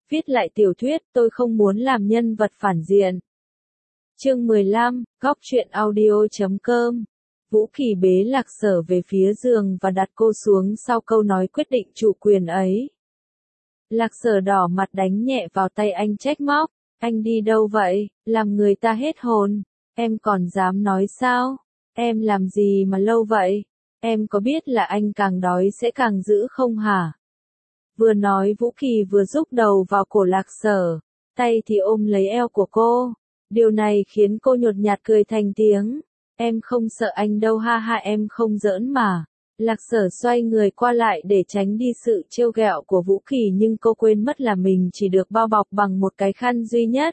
Viết lại tiểu thuyết, tôi không muốn làm nhân vật phản diện. Chương 15, góc truyện audio.com. Vũ Kỳ bế Lạc Sở về phía giường và đặt cô xuống sau câu nói quyết định chủ quyền ấy. Lạc Sở đỏ mặt đánh nhẹ vào tay anh trách móc. Anh đi đâu vậy, làm người ta hết hồn. Em còn dám nói sao? Em làm gì mà lâu vậy? Em có biết là anh càng đói sẽ càng dữ không hả? Vừa nói Vũ Kỳ vừa rúc đầu vào cổ Lạc Sở, tay thì ôm lấy eo của cô. Điều này khiến cô nhột nhạt cười thành tiếng. Em không sợ anh đâu ha ha, em không giỡn mà. Lạc Sở xoay người qua lại để tránh đi sự trêu ghẹo của Vũ Kỳ, nhưng cô quên mất là mình chỉ được bao bọc bằng một cái khăn duy nhất.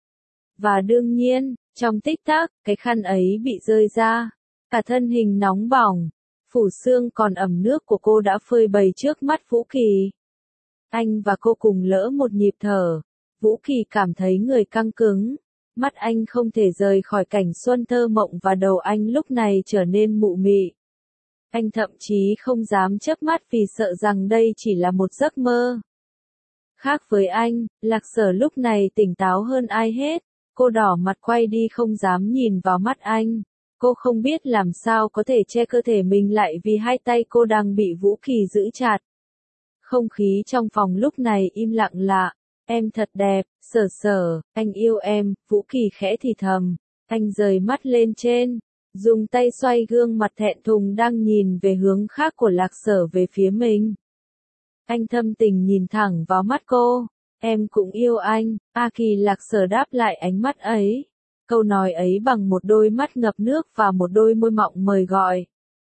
Và đương nhiên, trong tích tắc, cái khăn ấy bị rơi ra. Cả thân hình nóng bỏng, phủ xương còn ẩm nước của cô đã phơi bày trước mắt Vũ Kỳ. Anh và cô cùng lỡ một nhịp thở. Vũ Kỳ cảm thấy người căng cứng. Mắt anh không thể rời khỏi cảnh xuân thơ mộng và đầu anh lúc này trở nên mụ mị. Anh thậm chí không dám chớp mắt vì sợ rằng đây chỉ là một giấc mơ. Khác với anh, Lạc Sở lúc này tỉnh táo hơn ai hết. Cô đỏ mặt quay đi không dám nhìn vào mắt anh. Cô không biết làm sao có thể che cơ thể mình lại vì hai tay cô đang bị Vũ Kỳ giữ chặt. Không khí trong phòng lúc này im lặng lạ. Em thật đẹp, Sở Sở, anh yêu em, Vũ Kỳ khẽ thì thầm. Anh rời mắt lên trên, dùng tay xoay gương mặt thẹn thùng đang nhìn về hướng khác của Lạc Sở về phía mình. Anh thâm tình nhìn thẳng vào mắt cô. Em cũng yêu anh, A Kỳ. Lạc Sở đáp lại ánh mắt ấy. Câu nói ấy bằng một đôi mắt ngập nước và một đôi môi mọng mời gọi.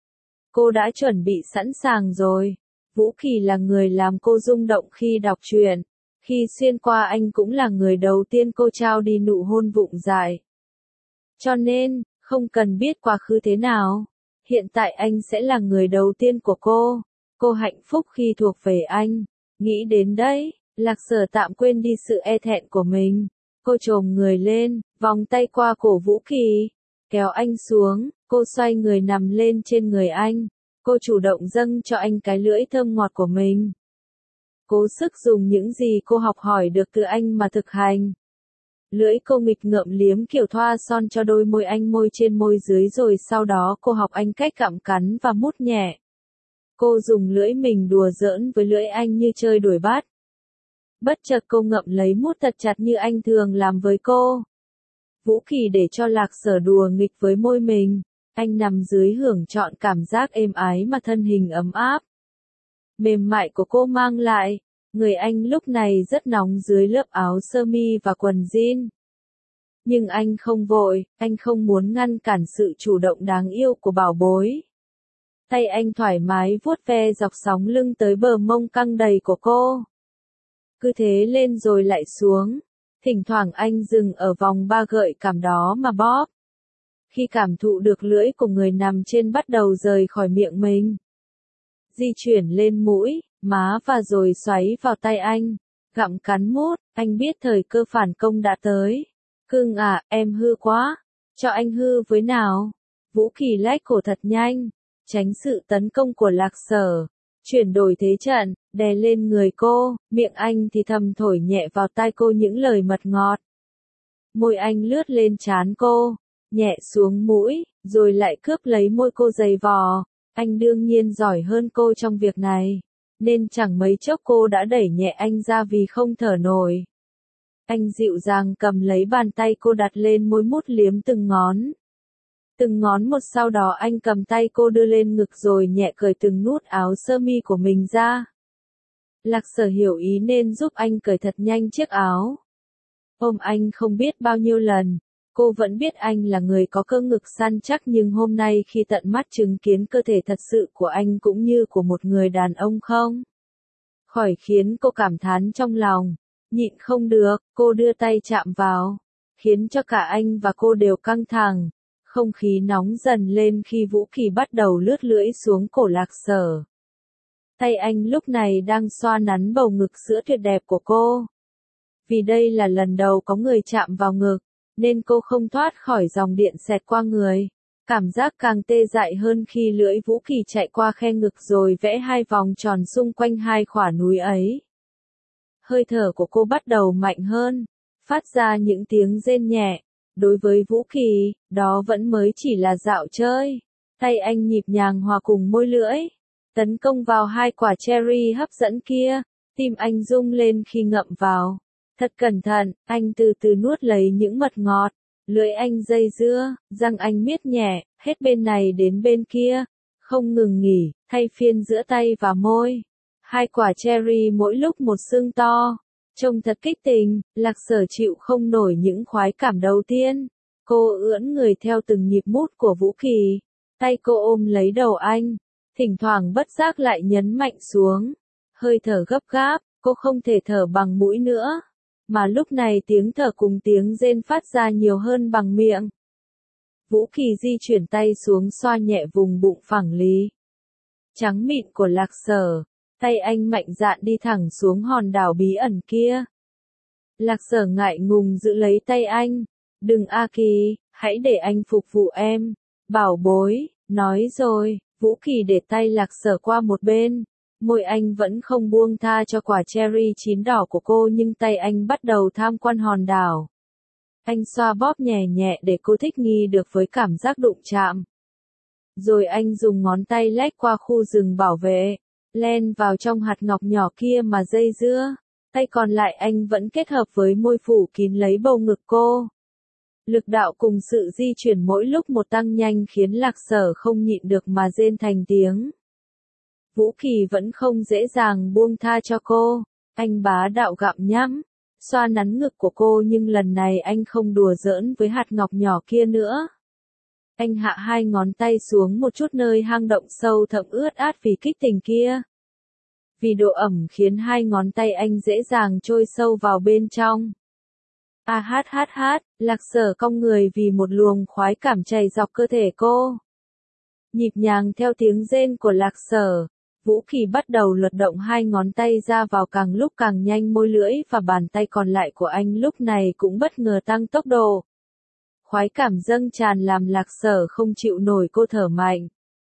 Cô đã chuẩn bị sẵn sàng rồi. Vũ Kỳ là người làm cô rung động khi đọc truyện. Khi xuyên qua anh cũng là người đầu tiên cô trao đi nụ hôn vụng dại. Cho nên, không cần biết quá khứ thế nào, hiện tại anh sẽ là người đầu tiên của cô. Cô hạnh phúc khi thuộc về anh. Nghĩ đến đấy, Lạc Sở tạm quên đi sự e thẹn của mình. Cô chồm người lên, vòng tay qua cổ Vũ Kỳ, kéo anh xuống, cô xoay người nằm lên trên người anh. Cô chủ động dâng cho anh cái lưỡi thơm ngọt của mình. Cố sức dùng những gì cô học hỏi được từ anh mà thực hành. Lưỡi cô nghịch ngợm liếm kiểu thoa son cho đôi môi anh, môi trên môi dưới, rồi sau đó cô học anh cách gặm cắn và mút nhẹ. Cô dùng lưỡi mình đùa giỡn với lưỡi anh như chơi đuổi bắt. Bất chợt cô ngậm lấy mút thật chặt như anh thường làm với cô. Vũ Kỳ để cho Lạc Sở đùa nghịch với môi mình. Anh nằm dưới hưởng trọn cảm giác êm ái mà thân hình ấm áp mềm mại của cô mang lại. Người anh lúc này rất nóng dưới lớp áo sơ mi và quần jean. Nhưng anh không vội, anh không muốn ngăn cản sự chủ động đáng yêu của bảo bối. Tay anh thoải mái vuốt ve dọc sóng lưng tới bờ mông căng đầy của cô. Cứ thế lên rồi lại xuống. Thỉnh thoảng anh dừng ở vòng ba gợi cảm đó mà bóp. Khi cảm thụ được lưỡi của người nằm trên bắt đầu rời khỏi miệng mình, di chuyển lên mũi, má và rồi xoáy vào tay anh, gặm cắn mút. Anh biết thời cơ phản công đã tới. Cưng à, em hư quá. Cho anh hư với nào. Vũ Kỳ lách cổ thật nhanh, tránh sự tấn công của Lạc Sở. Chuyển đổi thế trận, đè lên người cô, miệng anh thì thầm thổi nhẹ vào tai cô những lời mật ngọt. Môi anh lướt lên trán cô, nhẹ xuống mũi, rồi lại cướp lấy môi cô giày vò. Anh đương nhiên giỏi hơn cô trong việc này, nên chẳng mấy chốc cô đã đẩy nhẹ anh ra vì không thở nổi. Anh dịu dàng cầm lấy bàn tay cô đặt lên môi mút liếm từng ngón. Từng ngón một, sau đó anh cầm tay cô đưa lên ngực rồi nhẹ cởi từng nút áo sơ mi của mình ra. Lạc Sở hiểu ý nên giúp anh cởi thật nhanh chiếc áo. Ôm anh không biết bao nhiêu lần. Cô vẫn biết anh là người có cơ ngực săn chắc, nhưng hôm nay khi tận mắt chứng kiến cơ thể thật sự của anh cũng như của một người đàn ông không khỏi khiến cô cảm thán trong lòng. Nhịn không được, cô đưa tay chạm vào, khiến cho cả anh và cô đều căng thẳng. Không khí nóng dần lên khi Vũ Kỳ bắt đầu lướt lưỡi xuống cổ Lạc Sở. Tay anh lúc này đang xoa nắn bầu ngực sữa tuyệt đẹp của cô. Vì đây là lần đầu có người chạm vào ngực, nên cô không thoát khỏi dòng điện xẹt qua người. Cảm giác càng tê dại hơn khi lưỡi Vũ Kỳ chạy qua khe ngực rồi vẽ hai vòng tròn xung quanh hai khỏa núi ấy. Hơi thở của cô bắt đầu mạnh hơn, phát ra những tiếng rên nhẹ. Đối với Vũ Kỳ, đó vẫn mới chỉ là dạo chơi. Tay anh nhịp nhàng hòa cùng môi lưỡi, tấn công vào hai quả cherry hấp dẫn kia. Tim anh rung lên khi ngậm vào. Thật cẩn thận, anh từ từ nuốt lấy những mật ngọt. Lưỡi anh dây dưa, răng anh miết nhẹ, hết bên này đến bên kia. Không ngừng nghỉ, thay phiên giữa tay và môi. Hai quả cherry mỗi lúc một xương to. Trông thật kích tình, Lạc Sở chịu không nổi những khoái cảm đầu tiên. Cô ưỡn người theo từng nhịp mút của Vũ Kỳ. Tay cô ôm lấy đầu anh. Thỉnh thoảng bất giác lại nhấn mạnh xuống. Hơi thở gấp gáp, cô không thể thở bằng mũi nữa. Mà lúc này tiếng thở cùng tiếng rên phát ra nhiều hơn bằng miệng. Vũ Kỳ di chuyển tay xuống xoa nhẹ vùng bụng phẳng lì trắng mịn của Lạc Sở. Tay anh mạnh dạn đi thẳng xuống hòn đảo bí ẩn kia. Lạc Sở ngại ngùng giữ lấy tay anh. Đừng A Kỳ, hãy để anh phục vụ em. Bảo bối, nói rồi, Vũ Kỳ để tay Lạc Sở qua một bên. Môi anh vẫn không buông tha cho quả cherry chín đỏ của cô nhưng tay anh bắt đầu tham quan hòn đảo. Anh xoa bóp nhẹ nhẹ để cô thích nghi được với cảm giác đụng chạm. Rồi anh dùng ngón tay lách qua khu rừng bảo vệ, len vào trong hạt ngọc nhỏ kia mà dây dưa. Tay còn lại anh vẫn kết hợp với môi phủ kín lấy bầu ngực cô. Lực đạo cùng sự di chuyển mỗi lúc một tăng nhanh khiến Lạc Sở không nhịn được mà rên thành tiếng. Vũ Kỳ vẫn không dễ dàng buông tha cho cô. Anh bá đạo gặm nhắm, xoa nắn ngực của cô nhưng lần này anh không đùa giỡn với hạt ngọc nhỏ kia nữa. Anh hạ hai ngón tay xuống một chút nơi hang động sâu thẳm ướt át vì kích tình kia. Vì độ ẩm khiến hai ngón tay anh dễ dàng trôi sâu vào bên trong. A hát hát hát, Lạc Sở cong người vì một luồng khoái cảm chảy dọc cơ thể cô. Nhịp nhàng theo tiếng rên của Lạc Sở, Vũ Kỳ bắt đầu lật động hai ngón tay ra vào càng lúc càng nhanh môi lưỡi và bàn tay còn lại của anh lúc này cũng bất ngờ tăng tốc độ. Khoái cảm dâng tràn làm Lạc Sở không chịu nổi cô thở mạnh.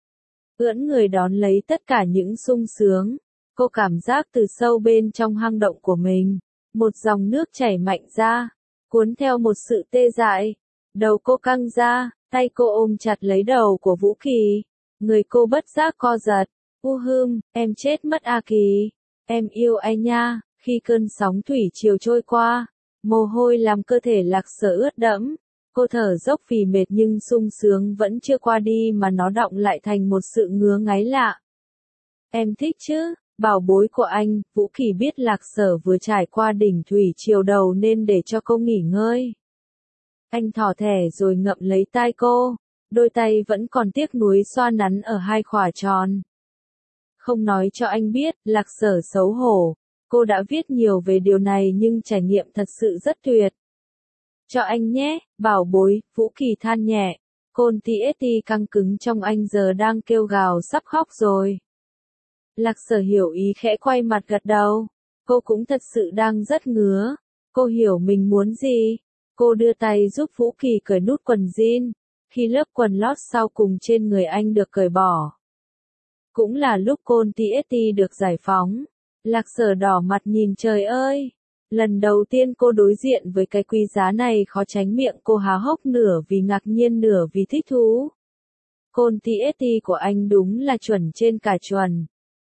Ưỡn người đón lấy tất cả những sung sướng. Cô cảm giác từ sâu bên trong hang động của mình, một dòng nước chảy mạnh ra, cuốn theo một sự tê dại. Đầu cô căng ra, tay cô ôm chặt lấy đầu của Vũ Kỳ. Người cô bất giác co giật. Em chết mất A Kỳ. Em yêu anh nha. Khi cơn sóng thủy triều trôi qua, mồ hôi làm cơ thể Lạc Sở ướt đẫm. Cô thở dốc vì mệt nhưng sung sướng vẫn chưa qua đi mà nó đọng lại thành một sự ngứa ngáy lạ. Em thích chứ? Bảo bối của anh. Vũ Kỳ biết Lạc Sở vừa trải qua đỉnh thủy triều đầu nên để cho cô nghỉ ngơi. Anh thỏ thẻ rồi ngậm lấy tai cô. Đôi tay vẫn còn tiếc nuối xoa nắn ở hai khỏa tròn. Không nói cho anh biết, Lạc Sở xấu hổ. Cô đã viết nhiều về điều này nhưng trải nghiệm thật sự rất tuyệt. Cho anh nhé, bảo bối, Vũ Kỳ than nhẹ. Côn TST căng cứng trong anh giờ đang kêu gào sắp khóc rồi. Lạc Sở hiểu ý khẽ quay mặt gật đầu. Cô cũng thật sự đang rất ngứa. Cô hiểu mình muốn gì. Cô đưa tay giúp Vũ Kỳ cởi nút quần jean. Khi lớp quần lót sau cùng trên người anh được cởi bỏ. Cũng là lúc Côn TST được giải phóng. Lạc Sở đỏ mặt nhìn trời ơi. Lần đầu tiên cô đối diện với cái quý giá này khó tránh miệng cô há hốc nửa vì ngạc nhiên nửa vì thích thú. Côn TST của anh đúng là chuẩn trên cả chuẩn.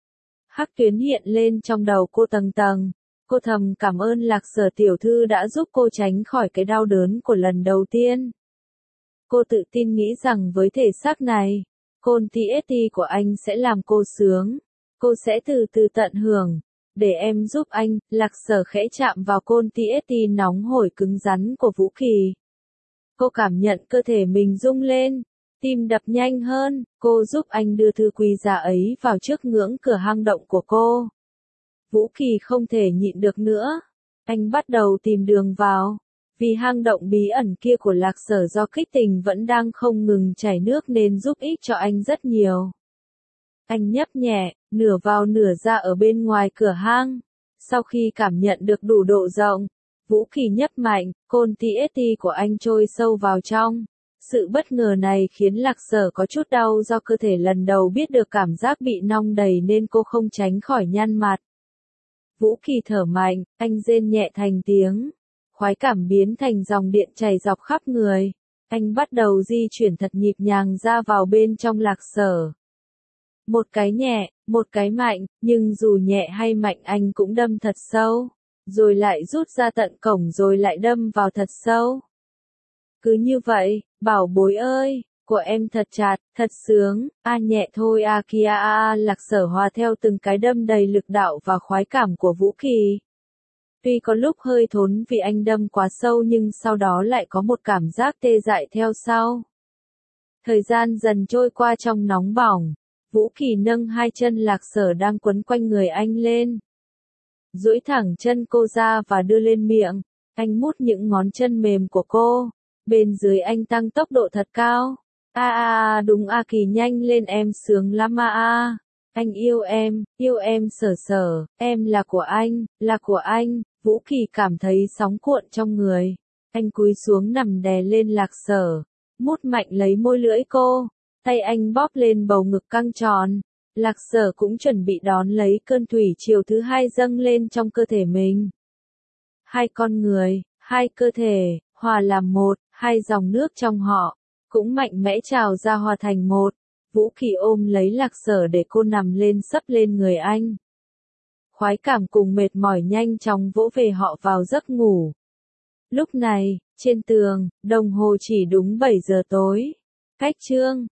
Hắc tuyến hiện lên trong đầu cô tầng tầng. Cô thầm cảm ơn Lạc Sở tiểu thư đã giúp cô tránh khỏi cái đau đớn của lần đầu tiên. Cô tự tin nghĩ rằng với thể xác này, Côn TST của anh sẽ làm cô sướng. Cô sẽ từ từ tận hưởng. Để em giúp anh. Lạc Sở khẽ chạm vào Côn TST nóng hổi cứng rắn của Vũ Kỳ. Cô cảm nhận cơ thể mình rung lên. Tim đập nhanh hơn. Cô giúp anh đưa thư quý giá ấy vào trước ngưỡng cửa hang động của cô. Vũ Kỳ không thể nhịn được nữa. Anh bắt đầu tìm đường vào. Vì hang động bí ẩn kia của Lạc Sở do kích tình vẫn đang không ngừng chảy nước nên giúp ích cho anh rất nhiều. Anh nhấp nhẹ, nửa vào nửa ra ở bên ngoài cửa hang. Sau khi cảm nhận được đủ độ rộng, Vũ Kỳ nhấp mạnh, Côn TST của anh trôi sâu vào trong. Sự bất ngờ này khiến Lạc Sở có chút đau do cơ thể lần đầu biết được cảm giác bị nong đầy nên cô không tránh khỏi nhăn mặt. Vũ Kỳ thở mạnh, anh rên nhẹ thành tiếng. Khoái cảm biến thành dòng điện chảy dọc khắp người. Anh bắt đầu di chuyển thật nhịp nhàng ra vào bên trong Lạc Sở. Một cái nhẹ, một cái mạnh, nhưng dù nhẹ hay mạnh anh cũng đâm thật sâu. Rồi lại rút ra tận cổng rồi lại đâm vào thật sâu. Cứ như vậy, bảo bối ơi, của em thật chặt, thật sướng, nhẹ thôi kia Lạc Sở hòa theo từng cái đâm đầy lực đạo và khoái cảm của Vũ Kỳ. Tuy có lúc hơi thốn vì anh đâm quá sâu nhưng sau đó lại có một cảm giác tê dại theo sau. Thời gian dần trôi qua trong nóng bỏng, Vũ Kỳ nâng hai chân Lạc Sở đang quấn quanh người anh lên. Duỗi thẳng chân cô ra và đưa lên miệng, anh mút những ngón chân mềm của cô, bên dưới anh tăng tốc độ thật cao. Đúng Kỳ nhanh lên em sướng lắm anh yêu em Sở Sở, em là của anh, Vũ Kỳ cảm thấy sóng cuộn trong người. Anh cúi xuống nằm đè lên Lạc Sở, mút mạnh lấy môi lưỡi cô, tay anh bóp lên bầu ngực căng tròn. Lạc Sở cũng chuẩn bị đón lấy cơn thủy triều thứ hai dâng lên trong cơ thể mình. Hai con người, hai cơ thể, hòa làm một, hai dòng nước trong họ, cũng mạnh mẽ trào ra hòa thành một. Vũ Kỳ ôm lấy Lạc Sở để cô nằm lên sấp lên người anh. Khoái cảm cùng mệt mỏi nhanh chóng vỗ về họ vào giấc ngủ. Lúc này, trên tường, đồng hồ chỉ đúng 7 giờ tối. Cách chương